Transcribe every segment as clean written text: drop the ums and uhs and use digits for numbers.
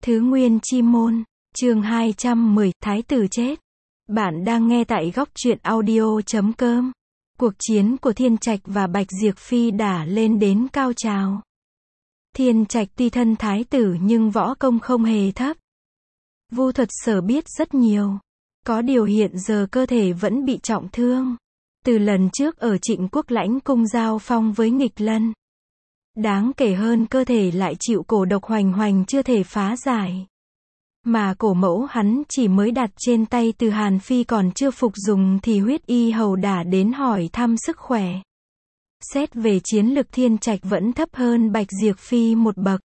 Thứ Nguyên Chi Môn, chương 210, Thái tử chết. Bạn đang nghe tại góc truyện audio.com. Cuộc chiến của Thiên Trạch và Bạch Diệp Phi đã lên đến cao trào. Thiên Trạch tuy thân thái tử nhưng võ công không hề thấp. Vu thuật sở biết rất nhiều. Có điều hiện giờ cơ thể vẫn bị trọng thương. Từ lần trước ở Trịnh Quốc Lãnh Cung giao phong với Nghịch Lân. Đáng kể hơn cơ thể lại chịu cổ độc hoành hoành chưa thể phá giải. Mà cổ mẫu hắn chỉ mới đặt trên tay từ Hàn Phi còn chưa phục dùng thì huyết y hầu đã đến hỏi thăm sức khỏe. Xét về chiến lực Thiên Trạch vẫn thấp hơn Bạch Diệp Phi một bậc.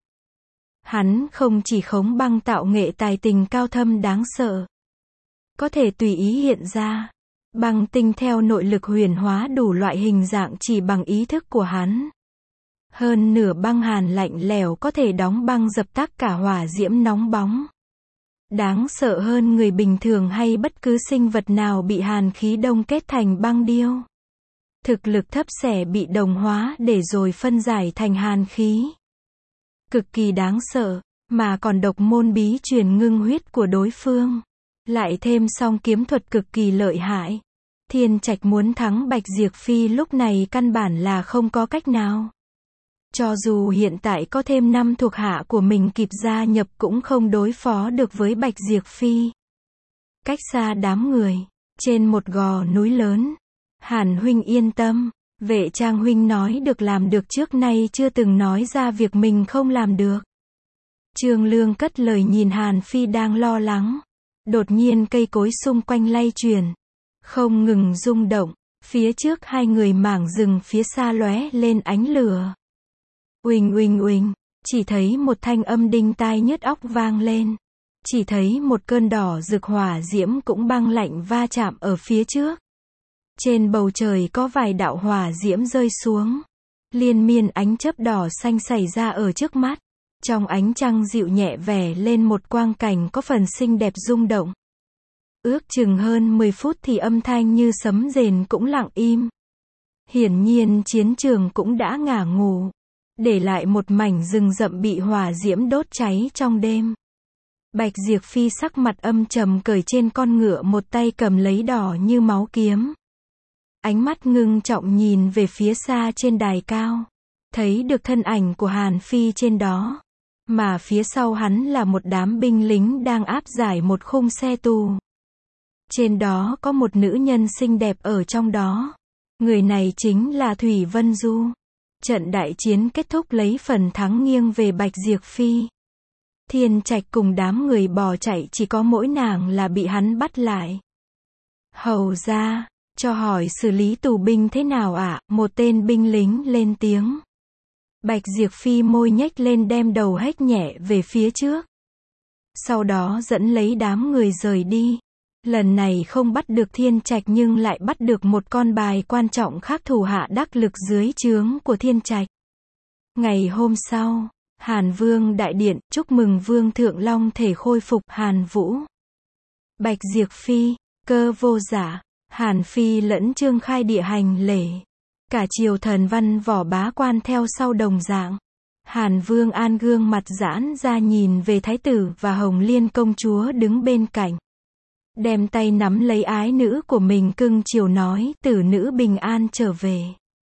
Hắn không chỉ khống băng tạo nghệ tài tình cao thâm đáng sợ. Có thể tùy ý hiện ra. Băng tinh theo nội lực huyền hóa đủ loại hình dạng chỉ bằng ý thức của hắn. Hơn nửa băng hàn lạnh lẽo có thể đóng băng dập tắt cả hỏa diễm nóng bóng. Đáng sợ hơn người bình thường hay bất cứ sinh vật nào bị hàn khí đông kết thành băng điêu. Thực lực thấp sẽ bị đồng hóa để rồi phân giải thành hàn khí. Cực kỳ đáng sợ, mà còn độc môn bí truyền ngưng huyết của đối phương. Lại thêm song kiếm thuật cực kỳ lợi hại. Thiên Trạch muốn thắng Bạch Diệp Phi lúc này căn bản là không có cách nào. Cho dù hiện tại có thêm 5 thuộc hạ của mình kịp gia nhập cũng không đối phó được với Bạch Diệp Phi. Cách xa đám người, trên một gò núi lớn. Hàn huynh yên tâm, Vệ Trang huynh nói được làm được trước nay chưa từng nói ra việc mình không làm được. Trương Lương cất lời nhìn Hàn Phi đang lo lắng. Đột nhiên cây cối xung quanh lay chuyển, không ngừng rung động, phía trước hai người mảng rừng phía xa lóe lên ánh lửa. Uỳnh uỳnh uỳnh, chỉ thấy một thanh âm đinh tai nhức óc vang lên. Chỉ thấy một cơn đỏ rực hỏa diễm cũng băng lạnh va chạm ở phía trước. Trên bầu trời có vài đạo hỏa diễm rơi xuống. Liên miên ánh chớp đỏ xanh xảy ra ở trước mắt. Trong ánh trăng dịu nhẹ vẻ lên một quang cảnh có phần xinh đẹp rung động. Ước chừng hơn 10 phút thì âm thanh như sấm rền cũng lặng im. Hiển nhiên chiến trường cũng đã ngả ngủ. Để lại một mảnh rừng rậm bị hỏa diễm đốt cháy trong đêm. Bạch Diệp Phi sắc mặt âm trầm cởi trên con ngựa, một tay cầm lấy đỏ như máu kiếm. Ánh mắt ngưng trọng nhìn về phía xa trên đài cao. Thấy được thân ảnh của Hàn Phi trên đó. Mà phía sau hắn là một đám binh lính đang áp giải một khung xe tù. Trên đó có một nữ nhân xinh đẹp ở trong đó. Người này chính là Thủy Vân Du. Trận đại chiến kết thúc lấy phần thắng nghiêng về Bạch Diệp Phi. Thiên Trạch cùng đám người bỏ chạy, chỉ có mỗi nàng là bị hắn bắt lại. Hầu ra, cho hỏi xử lý tù binh thế nào ạ? Một tên binh lính lên tiếng. Bạch Diệp Phi môi nhếch lên đem đầu hếch nhẹ về phía trước. Sau đó dẫn lấy đám người rời đi. Lần này không bắt được Thiên Trạch nhưng lại bắt được một con bài quan trọng khác thủ hạ đắc lực dưới trướng của Thiên Trạch. Ngày hôm sau, Hàn Vương đại điện chúc mừng Vương Thượng Long thể khôi phục. Hàn Vũ, Bạch Diệp Phi, Cơ Vô Giả, Hàn Phi lẫn Trương Khai địa hành lễ. Cả triều thần văn võ bá quan theo sau đồng dạng. Hàn Vương An gương mặt giãn ra nhìn về thái tử và Hồng Liên công chúa đứng bên cạnh. Đem tay nắm lấy ái nữ của mình cưng chiều nói, tử nữ bình an trở về.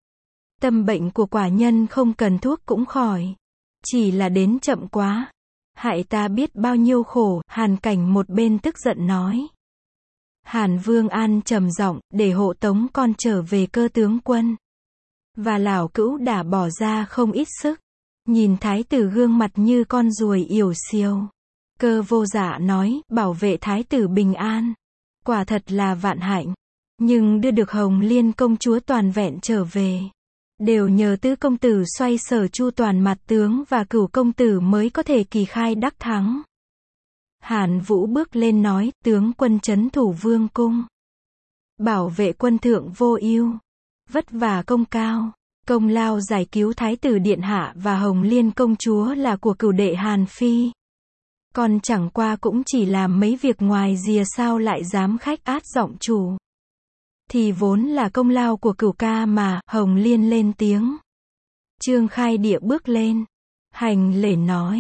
Tâm bệnh của quả nhân không cần thuốc cũng khỏi. Chỉ là đến chậm quá. Hại ta biết bao nhiêu khổ. Hàn Cảnh một bên tức giận nói. Hàn Vương An trầm giọng, để hộ tống con trở về Cơ tướng quân. Và lão cữu đã bỏ ra không ít sức. Nhìn thái tử gương mặt như con ruồi yểu xiêu. Cơ Vô Dạ nói, bảo vệ thái tử bình an. Quả thật là vạn hạnh. Nhưng đưa được Hồng Liên công chúa toàn vẹn trở về. Đều nhờ tứ công tử xoay sở chu toàn mặt tướng và Cửu công tử mới có thể kỳ khai đắc thắng. Hàn Vũ bước lên nói, tướng quân trấn thủ vương cung. Bảo vệ quân thượng vô ưu. Vất vả công cao. Công lao giải cứu thái tử điện hạ và Hồng Liên công chúa là của cửu đệ Hàn Phi. Còn chẳng qua cũng chỉ làm mấy việc ngoài rìa sao lại dám khách át giọng chủ. Thì vốn là công lao của cửu ca mà. Hồng Liên lên tiếng. Trương Khai địa bước lên. Hành lễ nói.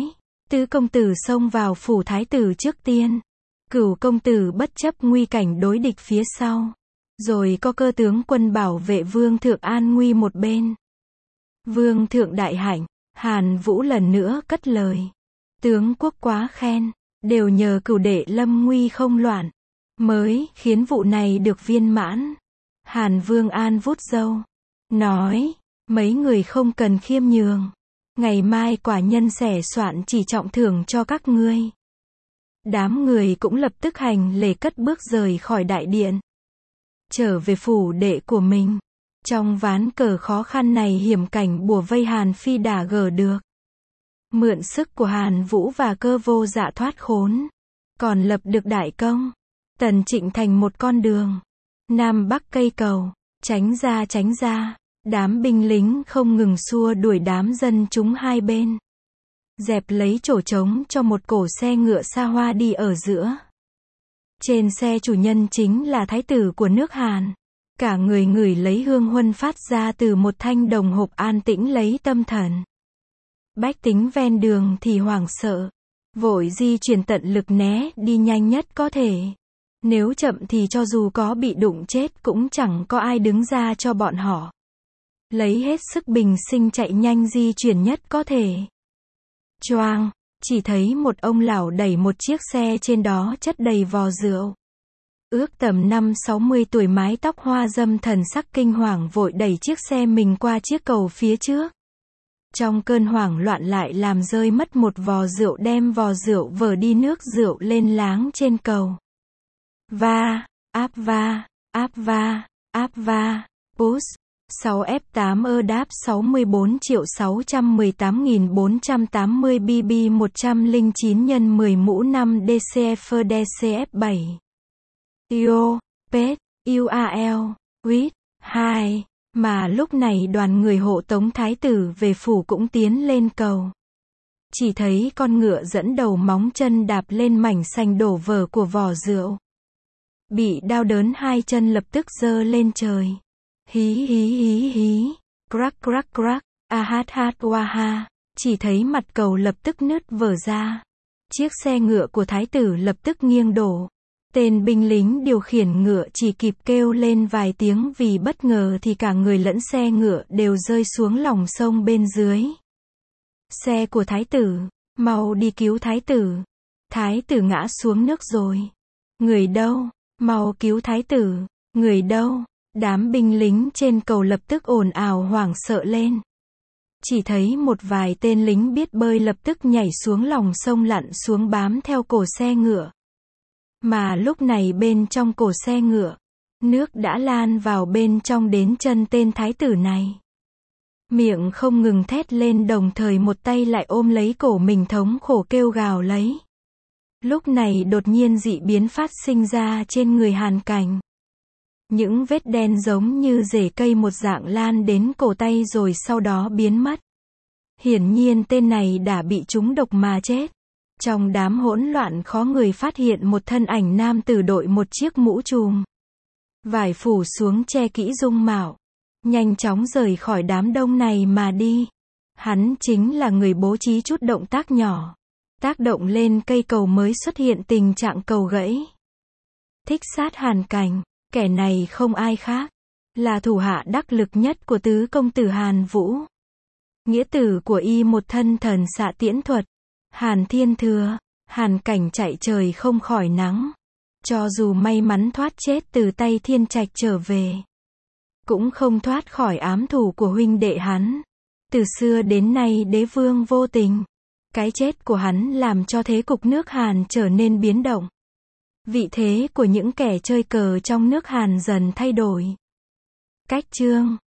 Tứ công tử xông vào phủ thái tử trước tiên. Cửu công tử bất chấp nguy cảnh đối địch phía sau. Rồi có cơ tướng quân bảo vệ vương thượng an nguy một bên. Vương thượng đại hạnh, Hàn Vũ lần nữa cất lời. Tướng quốc quá khen, đều nhờ cửu đệ lâm nguy không loạn, mới khiến vụ này được viên mãn. Hàn Vương An vuốt râu, nói, mấy người không cần khiêm nhường. Ngày mai quả nhân sẽ soạn chỉ trọng thưởng cho các ngươi. Đám người cũng lập tức hành lễ cất bước rời khỏi đại điện. Trở về phủ đệ của mình. Trong ván cờ khó khăn này hiểm cảnh bủa vây Hàn Phi đã gỡ được. Mượn sức của Hàn Vũ và Cơ Vô Dạ thoát khốn. Còn lập được đại công. Tần Trịnh thành một con đường. Nam Bắc cây cầu. Tránh ra. Đám binh lính không ngừng xua đuổi đám dân chúng hai bên. Dẹp lấy chỗ trống cho một cổ xe ngựa xa hoa đi ở giữa. Trên xe chủ nhân chính là thái tử của nước Hàn. Cả người ngửi lấy hương huân phát ra từ một thanh đồng hộp an tĩnh lấy tâm thần. Bách tính ven đường thì hoảng sợ. Vội di chuyển tận lực né đi nhanh nhất có thể. Nếu chậm thì cho dù có bị đụng chết cũng chẳng có ai đứng ra cho bọn họ. Lấy hết sức bình sinh chạy nhanh di chuyển nhất có thể. Choang, chỉ thấy một ông lão đẩy một chiếc xe trên đó chất đầy vò rượu. Ước tầm 50-60 tuổi mái tóc hoa râm thần sắc kinh hoàng vội đẩy chiếc xe mình qua chiếc cầu phía trước. Trong cơn hoảng loạn lại làm rơi mất một vò rượu đem vò rượu vờ đi nước rượu lên láng trên cầu. Áp va, push. 6F8 đáp 64.618.480 BB 109 x 10 mũ 5 DCF DCF7 IO, PET, UAL, WIT, 2. Mà lúc này đoàn người hộ tống thái tử về phủ cũng tiến lên cầu. Chỉ thấy con ngựa dẫn đầu móng chân đạp lên mảnh sành đổ vỡ của vò rượu. Bị đau đớn hai chân lập tức giơ lên trời. Hí, crack, waha, chỉ thấy mặt cầu lập tức nứt vỡ ra. Chiếc xe ngựa của thái tử lập tức nghiêng đổ. Tên binh lính điều khiển ngựa chỉ kịp kêu lên vài tiếng vì bất ngờ thì cả người lẫn xe ngựa đều rơi xuống lòng sông bên dưới. Xe của thái tử, mau đi cứu thái tử. Thái tử ngã xuống nước rồi. Người đâu? Mau cứu thái tử. Người đâu? Đám binh lính trên cầu lập tức ồn ào hoảng sợ lên. Chỉ thấy một vài tên lính biết bơi lập tức nhảy xuống lòng sông lặn xuống bám theo cổ xe ngựa. Mà lúc này bên trong cổ xe ngựa, nước đã lan vào bên trong đến chân tên thái tử này. Miệng không ngừng thét lên đồng thời một tay lại ôm lấy cổ mình thống khổ kêu gào lấy. Lúc này đột nhiên dị biến phát sinh ra trên người Hàn Cảnh. Những vết đen giống như rễ cây một dạng lan đến cổ tay rồi sau đó biến mất. Hiển nhiên tên này đã bị trúng độc mà chết. Trong đám hỗn loạn khó người phát hiện một thân ảnh nam tử đội một chiếc mũ trùm. Vải phủ xuống che kỹ dung mạo. Nhanh chóng rời khỏi đám đông này mà đi. Hắn chính là người bố trí chút động tác nhỏ. Tác động lên cây cầu mới xuất hiện tình trạng cầu gãy. Thích sát Hàn Cảnh. Kẻ này không ai khác. Là thủ hạ đắc lực nhất của tứ công tử Hàn Vũ. Nghĩa tử của y một thân thần xạ tiễn thuật. Hàn Thiên Thừa. Hàn Cảnh chạy trời không khỏi nắng. Cho dù may mắn thoát chết từ tay Thiên Trạch trở về. Cũng không thoát khỏi ám thủ của huynh đệ hắn. Từ xưa đến nay đế vương vô tình. Cái chết của hắn làm cho thế cục nước Hàn trở nên biến động. Vị thế của những kẻ chơi cờ trong nước Hàn dần thay đổi. Cách chương